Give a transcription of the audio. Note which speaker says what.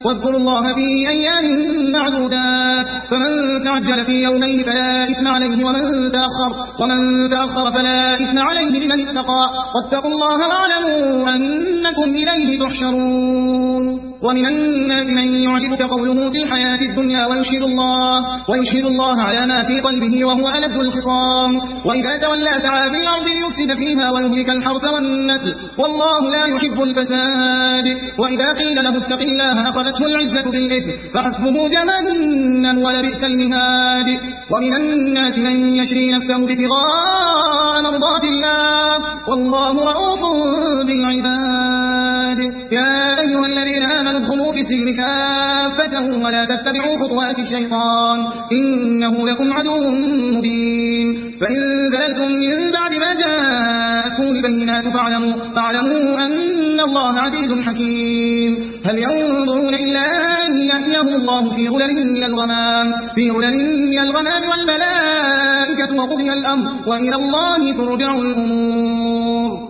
Speaker 1: واذكروا الله في أيام معدودات فمن تعجل في يومين فلا إثم عليه ومن تأخر فلا إثم عليه لمن اتقى واتقوا الله واعلموا أنكم إليه تحشرون. ومن الناس من يعجبك قوله في الحياة الدنيا ويشهد الله على ما في قلبه وهو ألد الخصام وإذا تولى سعى في الأرض ليفسد فيها ويهلك الحرث والنسل والله لا يحب الفساد. وإذا قيل له اتق الله أخذته العزة بالإثم فحسبه جهنم ولبئس المهاد. ومن الناس من يشري نفسه ابتغاء مرضات الله والله رؤوف بالعباد. يا أيها الذين آمنوا ادخلوا في السلم كافة ولا تتبعوا خطوات الشيطان إنه لكم عدو مبين. فإن زللتم من بعد ما جاءتكم البينات فاعلموا أن الله عزيز حكيم. هل ينظرون إلا أن يأتيهم الله في غلل من الغمام والملائكة وقضي الأمر وإلى الله ترجع الأمور.